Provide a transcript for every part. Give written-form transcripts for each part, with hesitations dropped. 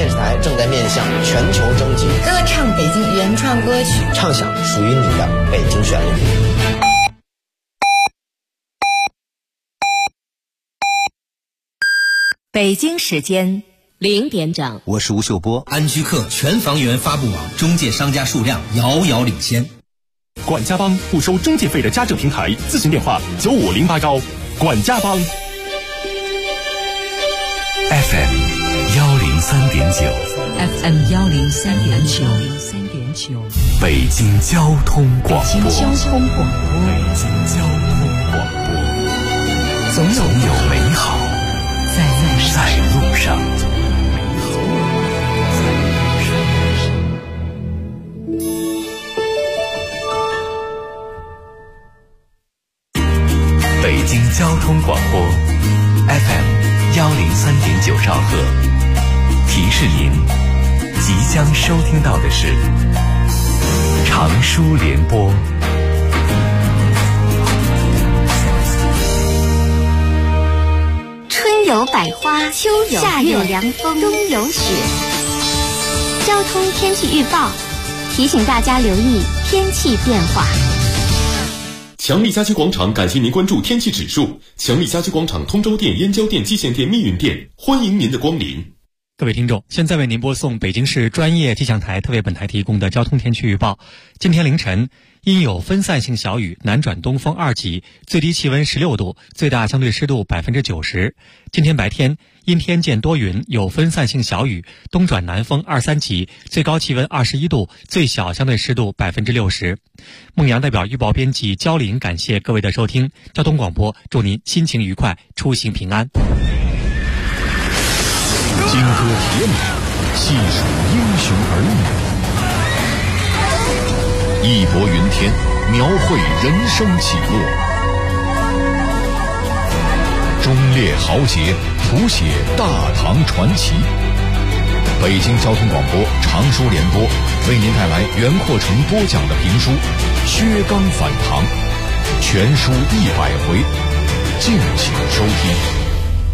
电视台正在面向全球征集歌唱北京原创歌曲， 唱响属于你的北京旋律。 北京时间0点整， 我是吴秀波。 安居客全房源发布网中介商家数量遥遥领先。 管家帮不收中介费的家政平台，咨询电话95089。管家帮 FM 103.9 103.9 北京交通广播。总有美好在路上。北京交通广播 FM 103.9兆赫，提示您即将收听到的是长舒联播。 春有百花，秋有夏有凉风，冬有雪。交通天气预报提醒大家留意天气变化。 强力家居广场感谢您关注天气指数。强力家居广场通州店、燕郊店、蓟县店、密云店，欢迎您的光临。 各位听众，现在为您播送北京市专业气象台特为本台提供的交通天气预报。今天凌晨因有分散性小雨，南转东风2级，最低气温16度，最大相对湿度90%。今天白天阴天见多云，有分散性小雨，东转南风2、3级，最高气温21度，最小相对湿度60%。孟阳代表预报编辑焦林感谢各位的收听，交通广播祝您心情愉快，出行平安。 金戈铁马，细数英雄儿女，义薄云天，描绘人生起落，忠烈豪杰，谱写大唐传奇。北京交通广播长舒联播为您带来袁阔成播讲的评书《薛刚反唐》，全书100回，敬请收听。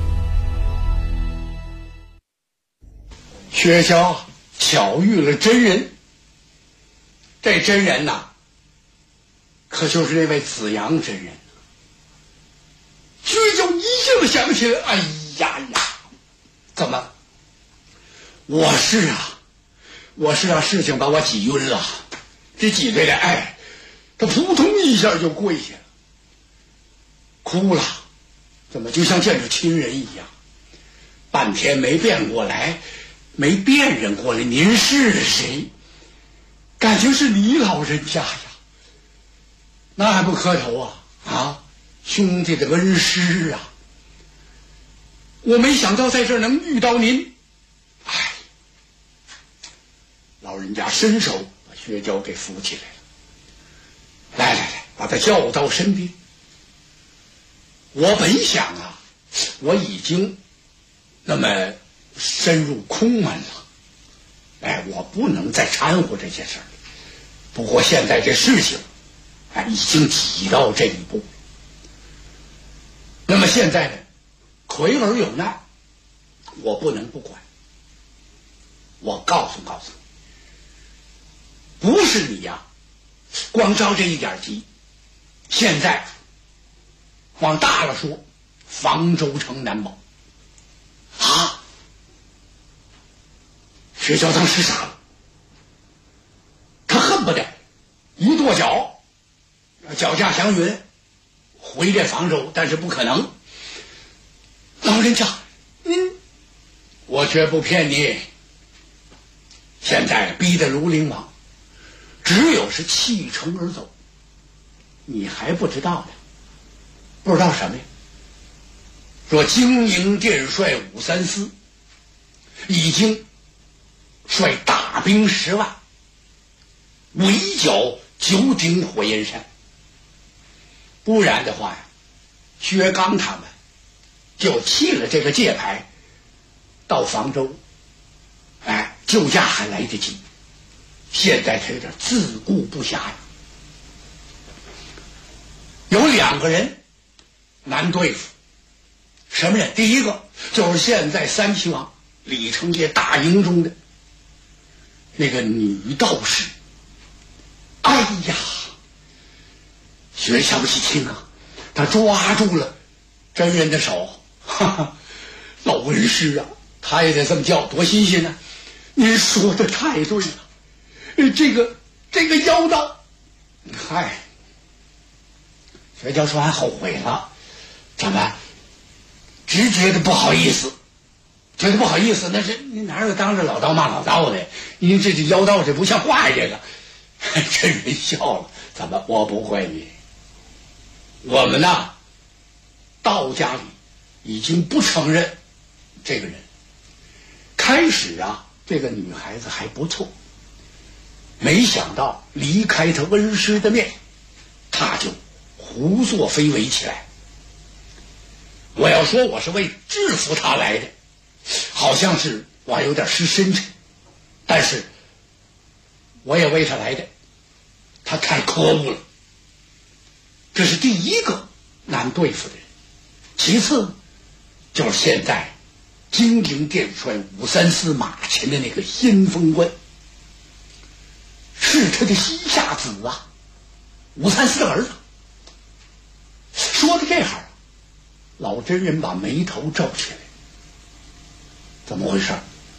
薛娇巧遇了真人，这真人呐，可就是那位子阳真人。薛娇一下子想起来，哎呀呀，怎么？我是啊，事情把我挤晕了，这挤兑的，他扑通一下就跪下了，哭了，怎么就像见着亲人一样？半天没辨认过来，您是谁？感情是你老人家呀，那还不磕头啊？兄弟的恩师啊！我没想到在这儿能遇到您，老人家伸手把薛娇给扶起来了，来，把他叫到身边。我本想我已经那么深入空门了，我不能再掺和这些事儿。不过现在这事情，已经挤到这一步。那么现在呢，奎儿有难，我不能不管。我告诉你，不是你光着这一点急。现在往大了说，房州城难保。薛娇当时傻了，他恨不得一跺脚，脚驾祥云回这房州，但是不可能。老人家，我绝不骗你，现在逼得如灵王，只有是弃城而走。你还不知道呢？不知道什么呀？说京营殿帅武三思已经率大兵10万围剿九鼎火焰山，不然的话薛刚他们就弃了这个界牌，到房州，救驾还来得及。现在他有点自顾不暇呀。有2个人难对付，什么人？第一个就是现在3齐王李成业大营中的那个女道士。哎呀，薛晓喜听啊，他抓住了真人的手，哈哈，老文师啊，他也得这么叫，多新鲜啊！您说的太对了，这个妖道，嗨，薛教授还后悔了，怎么？只觉得不好意思，觉得不好意思，那是你哪有当着老道骂老道的？您这妖道这不像话呀！这个，真人笑了，怎么？我不会你，我们呐，道家里已经不承认这个人。开始啊，这个女孩子还不错，没想到离开他恩师的面，他就胡作非为起来。我要说我是为制服他来的，好像是我还有点失身份，但是我也为他来的，他太可恶了。这是第一个难对付的人，其次就是现在金陵殿帅武三思马前的那个先锋官，是他的膝下子啊，武三思的儿子。说到这行，老真人把眉头皱起来，怎么回事？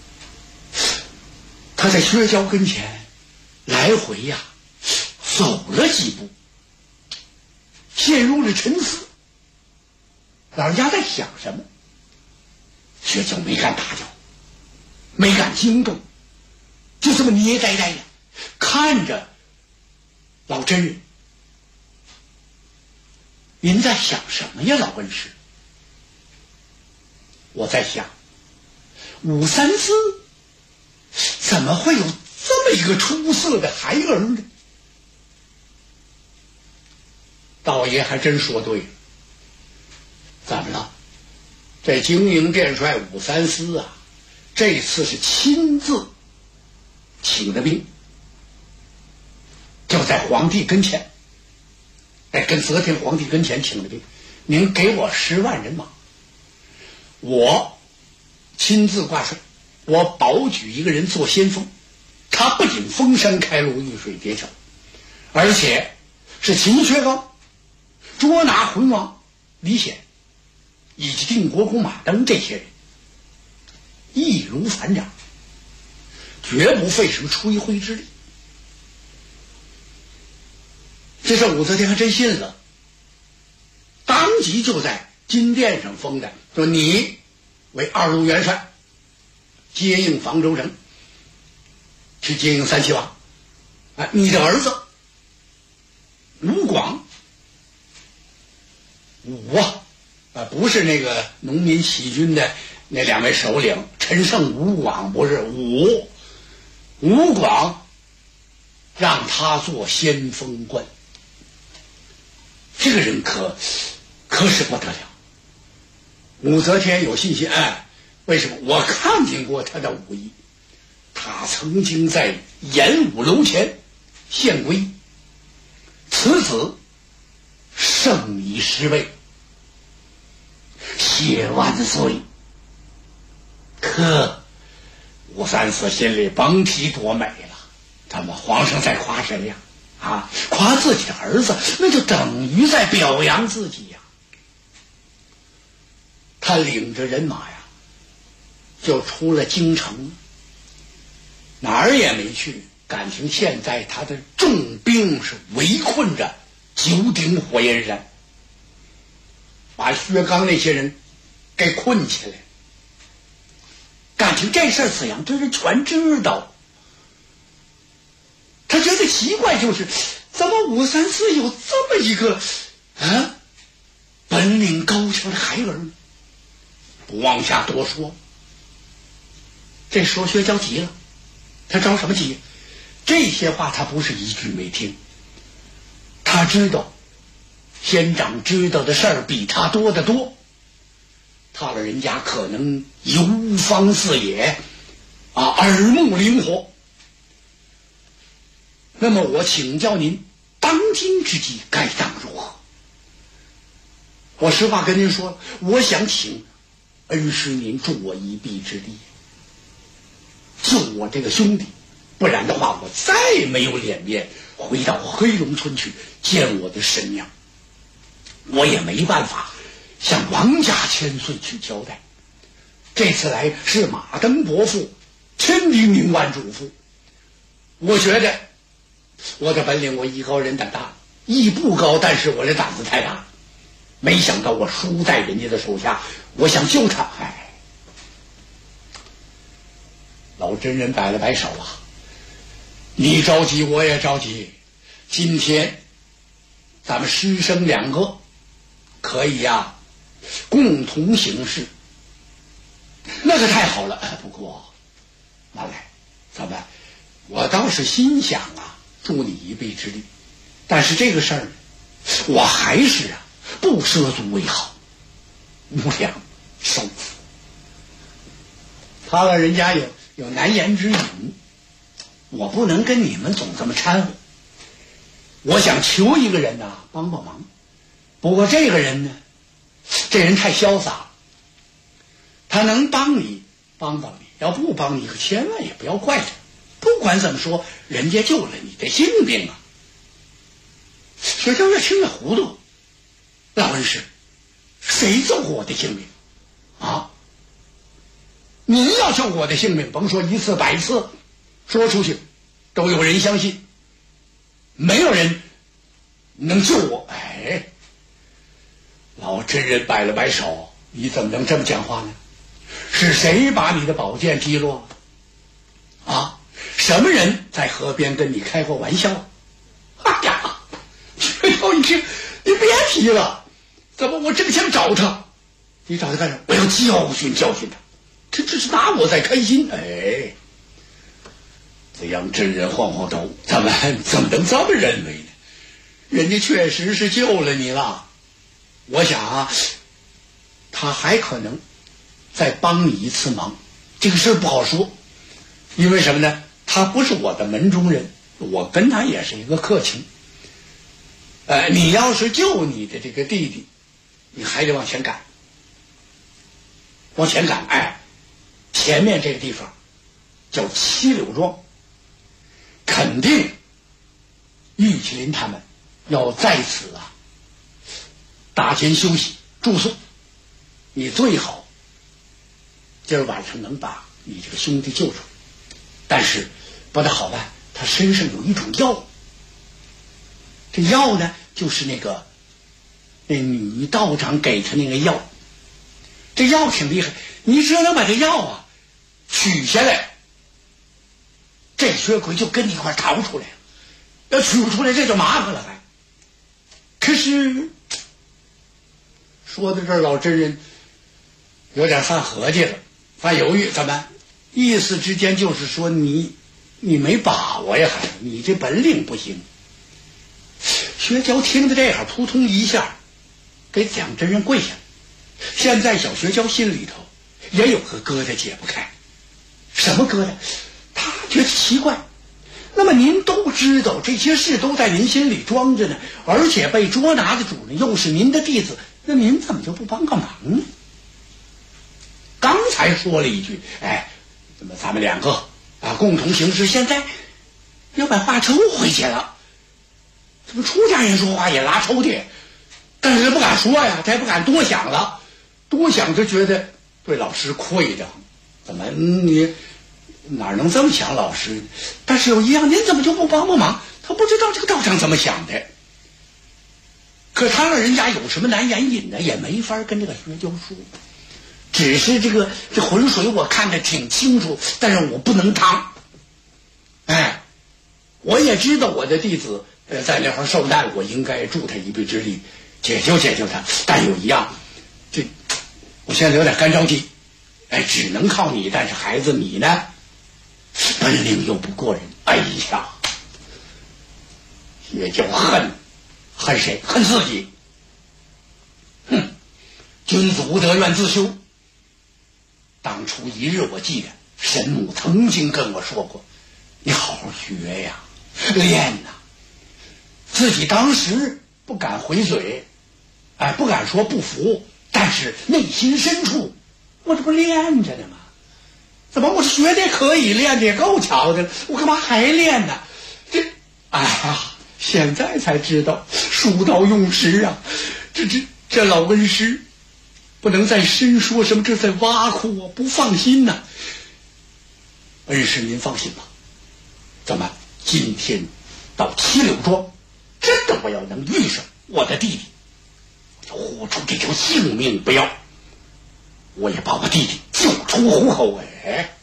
他在薛娇跟前来回呀走了几步，陷入了沉思。老人家在想什么？薛娇没敢打搅，没敢惊动，就这么捏呆呆的看着老真人。您在想什么呀，老恩师？我在想，武三思怎么会有这么一个出色的孩儿呢？道爷还真说对了。怎么了？这金营殿帅武三思啊，这次是亲自请的兵，就在皇帝跟前，跟则天皇帝跟前请的兵。您给我10万人马，我亲自挂帅，我保举一个人做先锋。他不仅封山开路，遇水叠桥，而且是秦薛高捉拿浑王李显以及定国公马登这些人，易如反掌，绝不费什么吹灰之力。这事武则天还真信了，当即就在金殿上封的，说你为2路元帅，接应房州城，去接应三齐王。你的儿子吴广，武啊，不是那个农民起义军的那2位首领陈胜、吴广，不是吴广，让他做先锋官。这个人可是不得了。武则天有信心，为什么？我看见过他的武艺，他曾经在演武楼前献归，此子胜以10倍，谢万岁。可武三思心里甭提多美了，他们皇上在夸谁呀？夸自己的儿子，那就等于在表扬自己呀。他领着人马呀，就出了京城，哪儿也没去。感情现在他的重兵是围困着九鼎火焰山，把薛刚那些人给困起来。感情这事儿子阳真是全知道。他觉得奇怪，就是怎么武三思有这么一个本领高强的孩儿呢？不往下多说。这时候薛娇急了，他着什么急？这些话他不是一句没听，他知道县长知道的事儿比他多得多，他老人家可能游方四野耳目灵活。那么我请教您，当今之计该当如何？我实话跟您说，我想请恩师您助我一臂之力。 救我这个兄弟，不然的话我再没有脸面回到黑龙村去见我的神娘，我也没办法向王家千岁去交代。这次来是马登伯父千叮咛万嘱咐，我觉得我的本领我艺高人胆大，艺不高，但是我的胆子太大，没想到我输在人家的手下，我想救他，老真人摆了摆手啊，你着急我也着急，今天咱们师生两个可以呀共同行事，那可太好了。不过慢来，咱们我倒是心想啊助你一臂之力，但是这个事儿我还是不涉足为好，无良受福。他老人家有难言之隐，我不能跟你们总这么掺和。我想求一个人呢帮帮忙，不过这个人呢，这人太潇洒了，他能帮你帮帮你，要不帮你可千万也不要怪他。不管怎么说，人家救了你的性命啊。薛娇越听越糊涂，老恩师，谁救过我的性命啊？您要救我的性命，甭说一次百次，说出去都有人相信，没有人能救我。老真人摆了摆手，你怎么能这么讲话呢？是谁把你的宝剑击落了啊？什么人在河边跟你开过玩笑？哎呀，薛娇一听，你别提了，怎么我正想找他，你找他干什么？我要教训教训他，这是拿我在开心。这样真人晃晃头，咱们怎么能这么认为呢？人家确实是救了你了，我想啊，他还可能再帮你一次忙，这个事不好说。因为什么呢？他不是我的门中人，我跟他也是一个客情。你要是救你的这个弟弟，你还得往前赶，往前赶。前面这个地方叫七柳庄，肯定玉麒麟他们要在此搭间休息住宿。你最好今儿晚上能把你这个兄弟救出来，但是不大好办，他身上有一种药，这药呢就是那女道长给他那个药，这药挺厉害，你只要能把这药取下来，这薛奎就跟你一块逃出来了。要取不出来，这就麻烦了还。可是说到这儿，老真人有点犯合计了，犯犹豫。怎么意思之间就是说你没把握呀，孩子，你这本领不行。薛娇听到这样，扑通一下给蒋真人跪下。现在小薛娇心里头也有个疙瘩解不开。什么疙瘩？他觉得奇怪，那么您都知道这些事都在您心里装着呢，而且被捉拿的主人又是您的弟子，那您怎么就不帮个忙呢？刚才说了一句，怎么咱们两个共同行事，现在要把话抽回去了。怎么出家人说话也拉抽屉，但是他不敢说呀，他也不敢多想了，多想就觉得对老师愧着。怎么你哪能这么想老师？但是有一样，您怎么就不帮忙？他不知道这个道长怎么想的。可他让人家有什么难言隐呢，也没法跟这个薛娇说。只是这浑水我看得挺清楚，但是我不能趟。我也知道我的弟子在那块受难，我应该助他一臂之力，解救他。但有一样，我现在有点干着急，只能靠你。但是孩子你呢，本领又不过人。也就恨谁？恨自己。君子无德愿自修。当初一日我记得神母曾经跟我说过，你好好学呀，练呐。自己当时不敢回嘴，不敢说不服，但是内心深处我这不练着呢吗？ 怎么我学的可以，练的也够巧的，我干嘛还练呢？哎呀，现在才知道书到用时啊！这老恩师不能再深说什么，这在挖苦我，不放心呐。恩师您放心吧，咱们今天到七柳庄，真的我要能遇上我的弟弟，我就豁出这条性命不要，我也把我弟弟救出虎口。哎，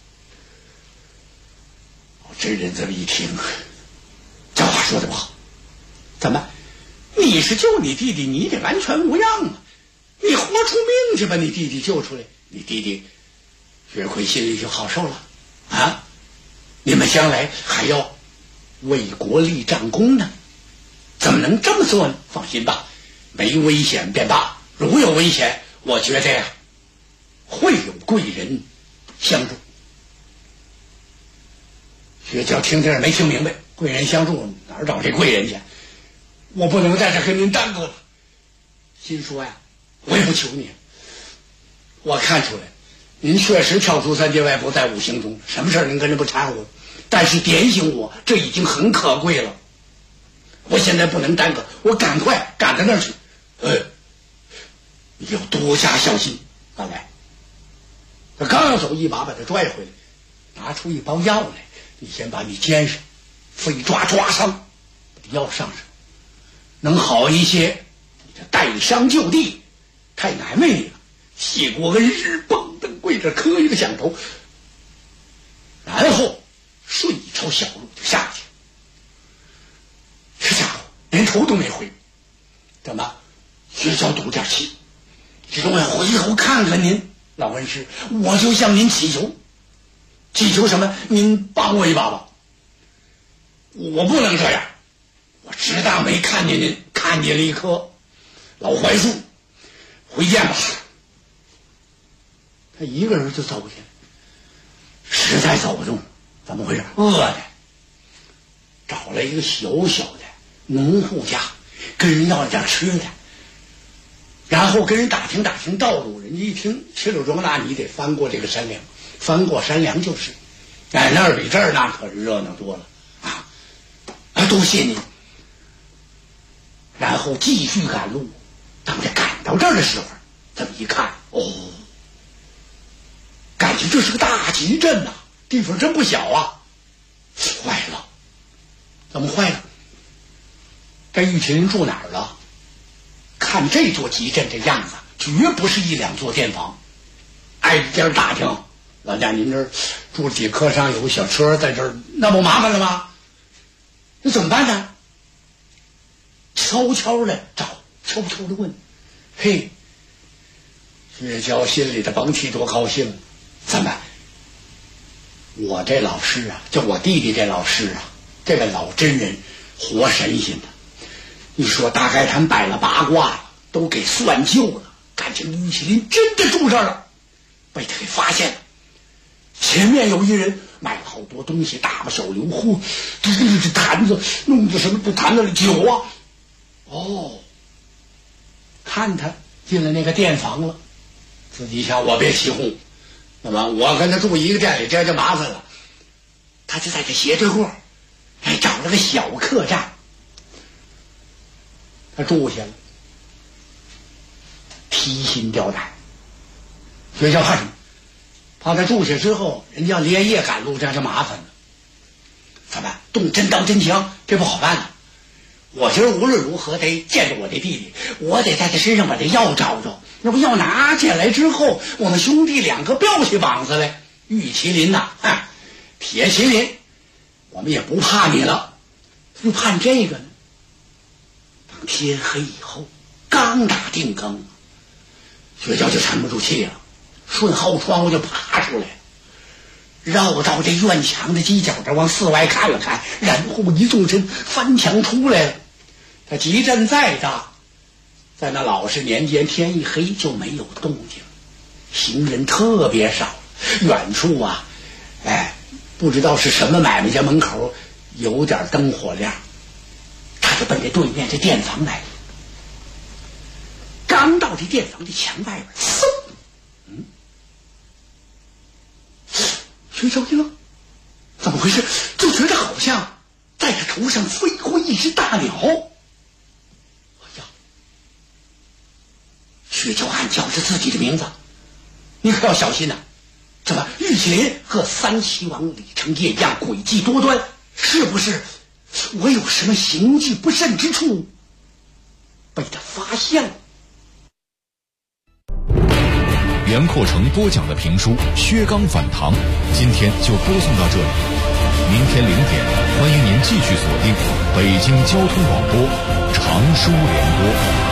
真人这么一听，这话说的不好，怎么你是救你弟弟，你得完全无恙啊！你豁出命去把你弟弟救出来，你弟弟岳奎心里就好受了啊！你们将来还要为国立战功呢，怎么能这么做呢？放心吧，没危险便罢，如有危险，我觉得呀，会有贵人相助。薛娇听这没听明白，贵人相助哪儿找这贵人去？我不能在这跟您耽搁了。心说呀，我也不求你，我看出来您确实跳出三界外，不在五行中，什么事您跟着不掺和，但是点醒我，这已经很可贵了。我现在不能耽搁，我赶快赶到那儿去。你要多加小心。刚才他刚要走，一把把他拽回来，拿出一包药来，你先把你肩上飞抓伤，把药上上，能好一些。你这带伤就地，太难为你了。谢国恩师蹦蹬跪着磕一个响头，然后顺一条小路就下去。这家伙连头都没回，怎么薛娇赌点气？这我要回头看看您，老恩师，我就向您祈求，祈求什么？您帮我一把吧。我不能这样，我只当没看见您，看见了一棵老槐树。回见吧。他一个人就走去了，实在走不动，怎么回事？饿的，找了一个小小的农户家，跟人要了点吃的，然后跟人打听道路。人家一听七柳庄，那你得翻过这个山梁，翻过山梁就是，哎，那儿比这儿那可是热闹多了啊！多谢您。然后继续赶路，等着赶到这儿的时候，这么一看，感觉这是个大集镇呐，地方真不小啊！坏了，怎么坏了？这玉麒麟住哪儿了？看这座集镇这样子，绝不是一两座店房。挨家打听，老家您这儿住几客商，有个小车在这儿，那不麻烦了吗？那怎么办呢？悄悄的找，悄悄的问。嘿，薛娇心里的甭提多高兴。怎么？我这老师啊，就我弟弟这老师啊，这个老真人，活神仙的。你说大概他们摆了八卦了，都给算旧了，感情玉麒麟真的住这儿了，被他给发现了。前面有一人买了好多东西，大把小油壶，这坛子弄着什么？这坛子里酒啊！看他进了那个店房了，自己想我别起哄。那么我跟他住一个店里，这就麻烦了。他就在这斜对过，找了个小客栈，他住下了，提心吊胆。薛娇怕什么？怕他住下之后，人家连夜赶路，这就麻烦了。怎么动真刀真枪？这不好办了。我今儿无论如何得见着我的弟弟，我得在他身上把这药找着。那不药拿起来之后，我们兄弟两个吊起膀子来。玉麒麟呐，铁麒麟，我们也不怕你了，就怕这个呢。等天黑以后，刚打定更，薛娇就沉不住气了，顺后窗户就爬出来，绕到这院墙的犄角这往四外看了看，然后一纵身翻墙出来了。他集镇再大，在那老实年间，天一黑就没有动静，行人特别少。远处啊，不知道是什么买卖家门口有点灯火亮，他就奔这对面这店房来了。刚到这店房的墙外边，嗖， 徐州一愣，怎么回事？就觉得好像在他头上飞过一只大鸟。哎呀！徐州暗叫着自己的名字，你可要小心呐！怎么玉麒麟和三齐王李成业一样诡计多端？是不是我有什么行迹不慎之处被他发现了？ 袁阔成播讲的评书《薛刚反唐》，今天就播送到这里。明天0点，欢迎您继续锁定北京交通广播长书联播。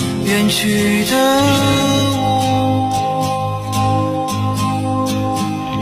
去的我。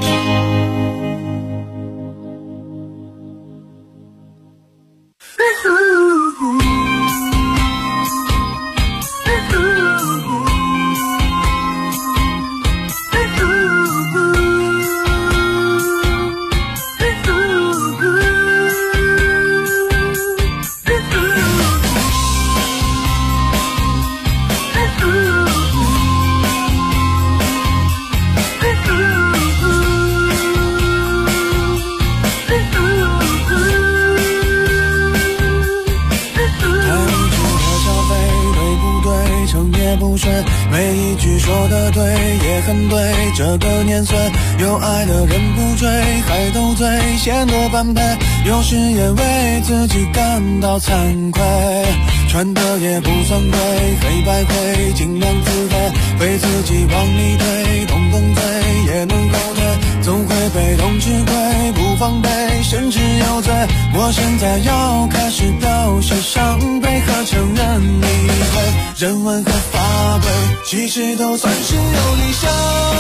很对，这个年岁有爱的人不追，还斗嘴显得般配，有时也为自己感到惭愧，穿的也不算贵，黑白灰尽量自卑，被自己往里推，动动嘴也能后退，总会被动吃亏，不防备甚至有罪，我现在要开始表现伤悲和承认理会，人文和法规其实都算是有理想，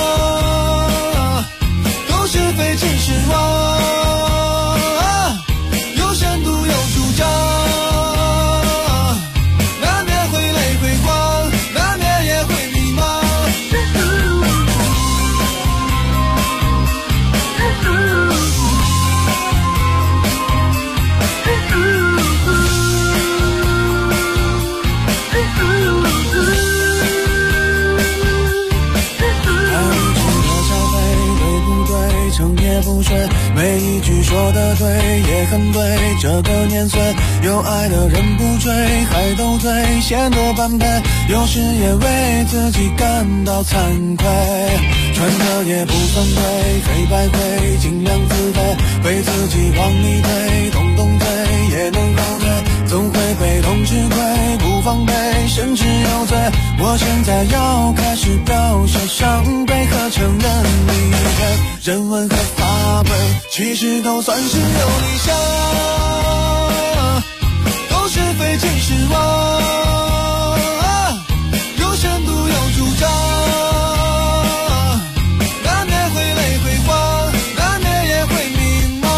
都是非其实妄，有深度有主张，难免会泪会慌，难免也会迷茫，不睡，每一句说的对也很对，这个年岁有爱的人不追，还斗嘴显得般配，有时也为自己感到惭愧，穿的也不算贵，黑白灰尽量自卑，被自己往里推，动动嘴也能后退，总会被动吃亏，不防备甚至有罪，我现在要开始表现伤悲和承认理会，人文和法规其实都算是有理想，都是非其实妄，有深度有主张，难免会泪会慌，难免也会迷茫，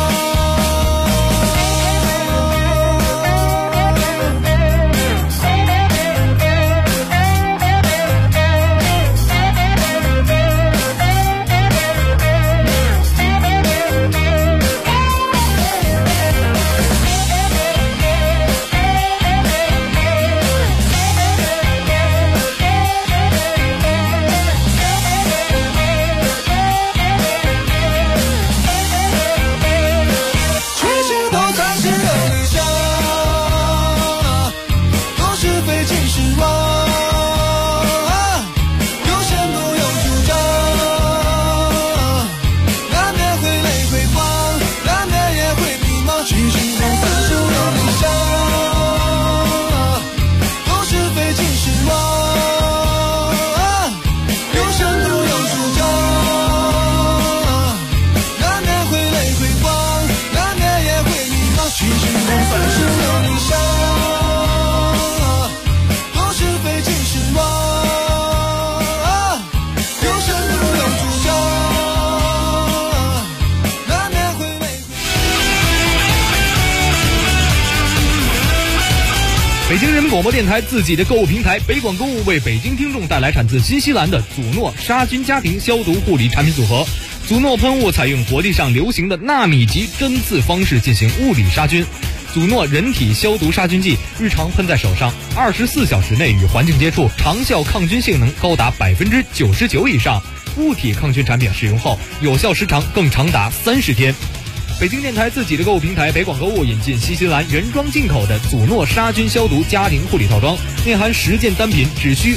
北京人民广播电台自己的购物平台北广购物为北京听众带来产自新西兰的祖诺杀菌家庭消毒护理产品组合。祖诺喷雾采用国际上流行的纳米级针刺方式进行物理杀菌。祖诺人体消毒杀菌剂日常喷在手上，24小时内与环境接触，长效抗菌性能高达99%以上。物体抗菌产品使用后，有效时长更长达30天。北京电台自己的购物平台北广购物引进新西兰原装进口的祖诺杀菌消毒家庭护理套装，内含10件单品，只需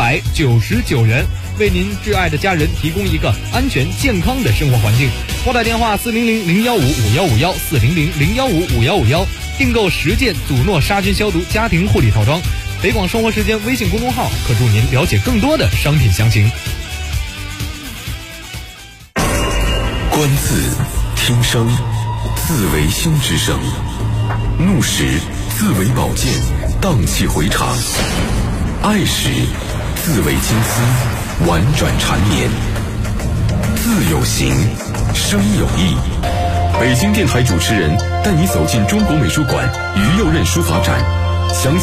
399元，为您挚爱的家人提供一个安全健康的生活环境。拨打电话400-015-5151 400-015-5151，订购10件祖诺杀菌消毒家庭护理套装。北广生活时间微信公众号可助您了解更多的商品详情。 观自听声，自为心之声；怒时自为宝剑，荡气回肠；爱时自为金丝，婉转缠绵。字有形，声有意。北京电台主持人带你走进中国美术馆于右任书法展，详